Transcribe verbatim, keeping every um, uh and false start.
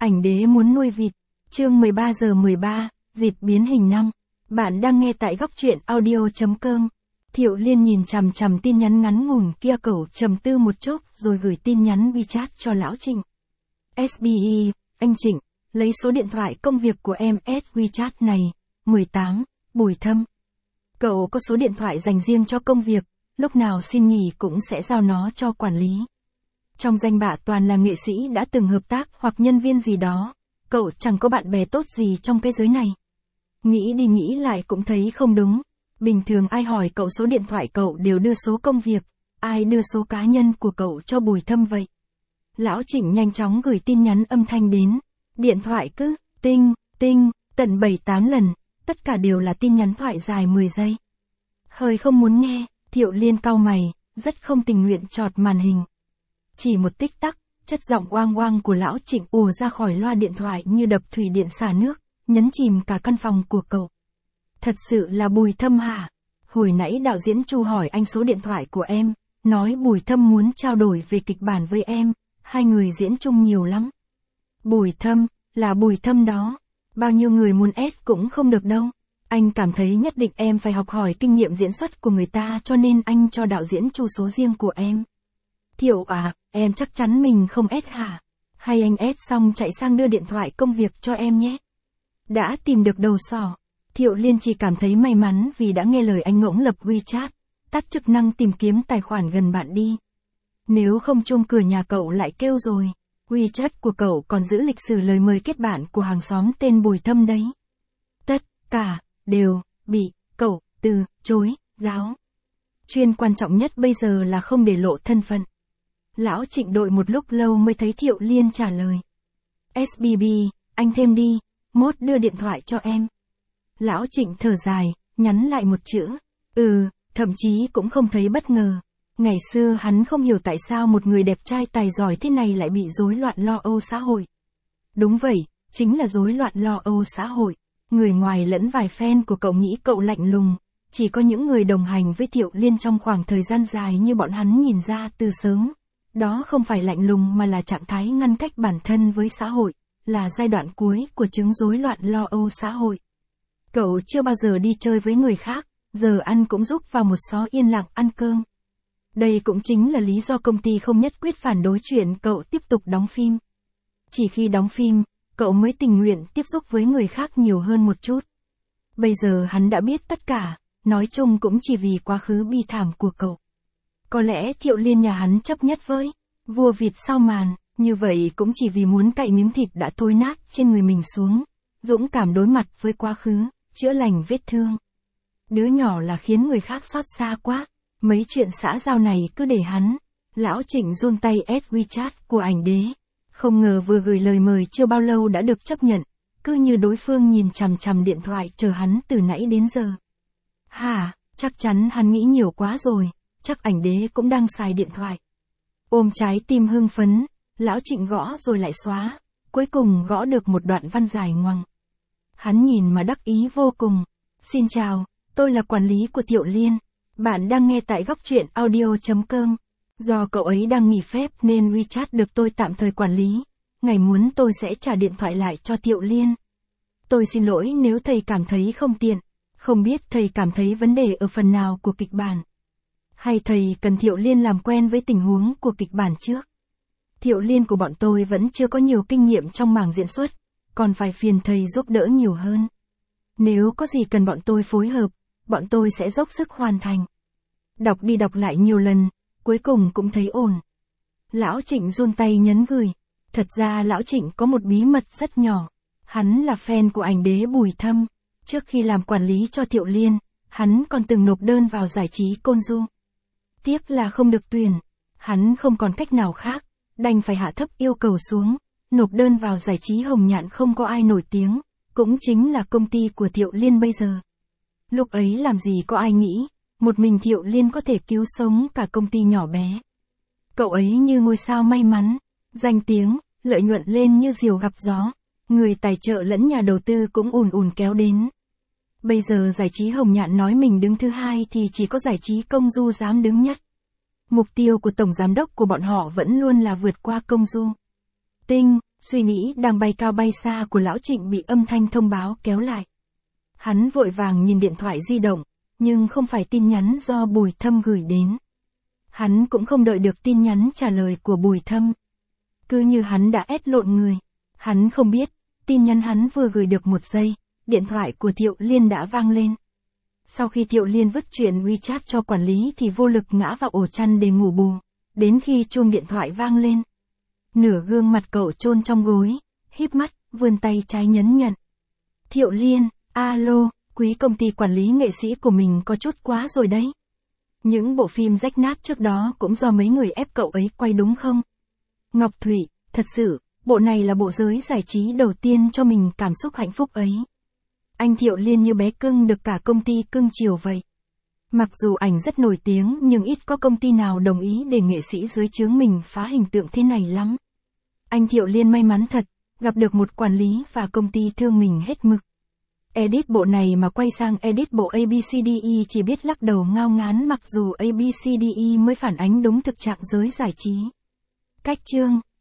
Ảnh đế muốn nuôi vịt. Chương mười ba giờ mười ba, dịp biến hình năm. Bạn đang nghe tại góc truyện audio chấm com. Thiệu Liên nhìn chằm chằm tin nhắn ngắn ngủn kia, cậu trầm tư một chút rồi gửi tin nhắn WeChat cho lão Trịnh. ét bê e, anh Trịnh, lấy số điện thoại công việc của em add WeChat này, mười tám, Bùi Thâm. Cậu có số điện thoại dành riêng cho công việc, lúc nào xin nghỉ cũng sẽ giao nó cho quản lý. Trong danh bạ toàn là nghệ sĩ đã từng hợp tác hoặc nhân viên gì đó, cậu chẳng có bạn bè tốt gì trong cái giới này. Nghĩ đi nghĩ lại cũng thấy không đúng, bình thường ai hỏi cậu số điện thoại cậu đều đưa số công việc, ai đưa số cá nhân của cậu cho Bùi Thâm vậy. Lão Trịnh nhanh chóng gửi tin nhắn âm thanh đến, điện thoại cứ tinh, tinh, tận bảy tám lần, tất cả đều là tin nhắn thoại dài mười giây. Hơi không muốn nghe, Thiệu Liên cau mày, rất không tình nguyện chọt màn hình. Chỉ một tích tắc, chất giọng oang oang của lão Trịnh ùa ra khỏi loa điện thoại như đập thủy điện xả nước, nhấn chìm cả căn phòng của cậu. Thật sự là Bùi Thâm hả? Hồi nãy đạo diễn Chu hỏi anh số điện thoại của em, nói Bùi Thâm muốn trao đổi về kịch bản với em, hai người diễn chung nhiều lắm. Bùi Thâm, là Bùi Thâm đó, bao nhiêu người muốn ép cũng không được đâu. Anh cảm thấy nhất định em phải học hỏi kinh nghiệm diễn xuất của người ta cho nên anh cho đạo diễn Chu số riêng của em. Thiệu à, em chắc chắn mình không ép hả? Hay anh ép xong chạy sang đưa điện thoại công việc cho em nhé. Đã tìm được đầu sỏ. Thiệu Liên chỉ cảm thấy may mắn vì đã nghe lời anh ngỗng lập WeChat, tắt chức năng tìm kiếm tài khoản gần bạn đi. Nếu không chuông cửa nhà cậu lại kêu rồi. WeChat của cậu còn giữ lịch sử lời mời kết bạn của hàng xóm tên Bùi Thâm đấy. Tất cả đều bị cậu từ chối giáo. Chuyên quan trọng nhất bây giờ là không để lộ thân phận. Lão Trịnh đội một lúc lâu mới thấy Thiệu Liên trả lời. ét bê bê, anh thêm đi, mốt đưa điện thoại cho em. Lão Trịnh thở dài, nhắn lại một chữ. Ừ, thậm chí cũng không thấy bất ngờ. Ngày xưa hắn không hiểu tại sao một người đẹp trai tài giỏi thế này lại bị rối loạn lo âu xã hội. Đúng vậy, chính là rối loạn lo âu xã hội. Người ngoài lẫn vài fan của cậu nghĩ cậu lạnh lùng. Chỉ có những người đồng hành với Thiệu Liên trong khoảng thời gian dài như bọn hắn nhìn ra từ sớm. Đó không phải lạnh lùng mà là trạng thái ngăn cách bản thân với xã hội, là giai đoạn cuối của chứng rối loạn lo âu xã hội. Cậu chưa bao giờ đi chơi với người khác, giờ ăn cũng rúc vào một xó yên lặng ăn cơm. Đây cũng chính là lý do công ty không nhất quyết phản đối chuyện cậu tiếp tục đóng phim. Chỉ khi đóng phim, cậu mới tình nguyện tiếp xúc với người khác nhiều hơn một chút. Bây giờ hắn đã biết tất cả, nói chung cũng chỉ vì quá khứ bi thảm của cậu. Có lẽ Thiệu Liên nhà hắn chấp nhất với vua vịt sau màn, như vậy cũng chỉ vì muốn cạy miếng thịt đã thối nát trên người mình xuống, dũng cảm đối mặt với quá khứ, chữa lành vết thương. Đứa nhỏ là khiến người khác xót xa quá, mấy chuyện xã giao này cứ để hắn. Lão Trịnh run tay add WeChat của ảnh đế, không ngờ vừa gửi lời mời chưa bao lâu đã được chấp nhận, cứ như đối phương nhìn chằm chằm điện thoại chờ hắn từ nãy đến giờ. Hả, chắc chắn hắn nghĩ nhiều quá rồi, chắc ảnh đế cũng đang xài điện thoại. Ôm trái tim hưng phấn, lão Trịnh gõ rồi lại xóa, cuối cùng gõ được một đoạn văn dài ngoằng. Hắn nhìn mà đắc ý vô cùng. Xin chào, tôi là quản lý của Thiệu Liên. Bạn đang nghe tại góc truyện audio chấm com. Do cậu ấy đang nghỉ phép nên WeChat được tôi tạm thời quản lý. Ngày muốn tôi sẽ trả điện thoại lại cho Thiệu Liên. Tôi xin lỗi nếu thầy cảm thấy không tiện. Không biết thầy cảm thấy vấn đề ở phần nào của kịch bản. Hay thầy cần Thiệu Liên làm quen với tình huống của kịch bản trước. Thiệu Liên của bọn tôi vẫn chưa có nhiều kinh nghiệm trong mảng diễn xuất, còn phải phiền thầy giúp đỡ nhiều hơn. Nếu có gì cần bọn tôi phối hợp, bọn tôi sẽ dốc sức hoàn thành. Đọc đi đọc lại nhiều lần, cuối cùng cũng thấy ổn. Lão Trịnh run tay nhấn gửi. Thật ra Lão Trịnh có một bí mật rất nhỏ. Hắn là fan của ảnh đế Bùi Thâm. Trước khi làm quản lý cho Thiệu Liên, hắn còn từng nộp đơn vào giải trí Côn Du. Tiếc là không được tuyển. Hắn không còn cách nào khác, đành phải hạ thấp yêu cầu xuống, nộp đơn vào giải trí Hồng Nhạn không có ai nổi tiếng, cũng chính là công ty của Thiệu Liên bây giờ. Lúc ấy làm gì có ai nghĩ, một mình Thiệu Liên có thể cứu sống cả công ty nhỏ bé. Cậu ấy như ngôi sao may mắn, danh tiếng, lợi nhuận lên như diều gặp gió, người tài trợ lẫn nhà đầu tư cũng ùn ùn kéo đến. Bây giờ giải trí Hồng Nhạn nói mình đứng thứ hai thì chỉ có giải trí Công Du dám đứng nhất. Mục tiêu của tổng giám đốc của bọn họ vẫn luôn là vượt qua Công Du. Tinh, Suy nghĩ đang bay cao bay xa của lão Trịnh bị âm thanh thông báo kéo lại. Hắn vội vàng nhìn điện thoại di động, nhưng không phải tin nhắn do Bùi Thâm gửi đến. Hắn cũng không đợi được tin nhắn trả lời của Bùi Thâm. Cứ như hắn đã ép lộn người. Hắn không biết, tin nhắn hắn vừa gửi được một giây, điện thoại của Thiệu Liên đã vang lên. Sau khi Thiệu Liên vứt chuyện WeChat cho quản lý thì vô lực ngã vào ổ chăn để ngủ bù, đến khi chuông điện thoại vang lên. Nửa gương mặt cậu chôn trong gối, híp mắt, vươn tay trái nhấn nhận. Thiệu Liên, alo, quý công ty quản lý nghệ sĩ của mình có chút quá rồi đấy. Những bộ phim rách nát trước đó cũng do mấy người ép cậu ấy quay đúng không? Ngọc Thủy, thật sự, bộ này là bộ giới giải trí đầu tiên cho mình cảm xúc hạnh phúc ấy. Anh Thiệu Liên như bé cưng được cả công ty cưng chiều vậy. Mặc dù ảnh rất nổi tiếng nhưng ít có công ty nào đồng ý để nghệ sĩ dưới trướng mình phá hình tượng thế này lắm. Anh Thiệu Liên may mắn thật, gặp được một quản lý và công ty thương mình hết mực. Edit bộ này mà quay sang edit bộ a bê xê đê e chỉ biết lắc đầu ngao ngán, mặc dù a bê xê đê e mới phản ánh đúng thực trạng giới giải trí. Cách chương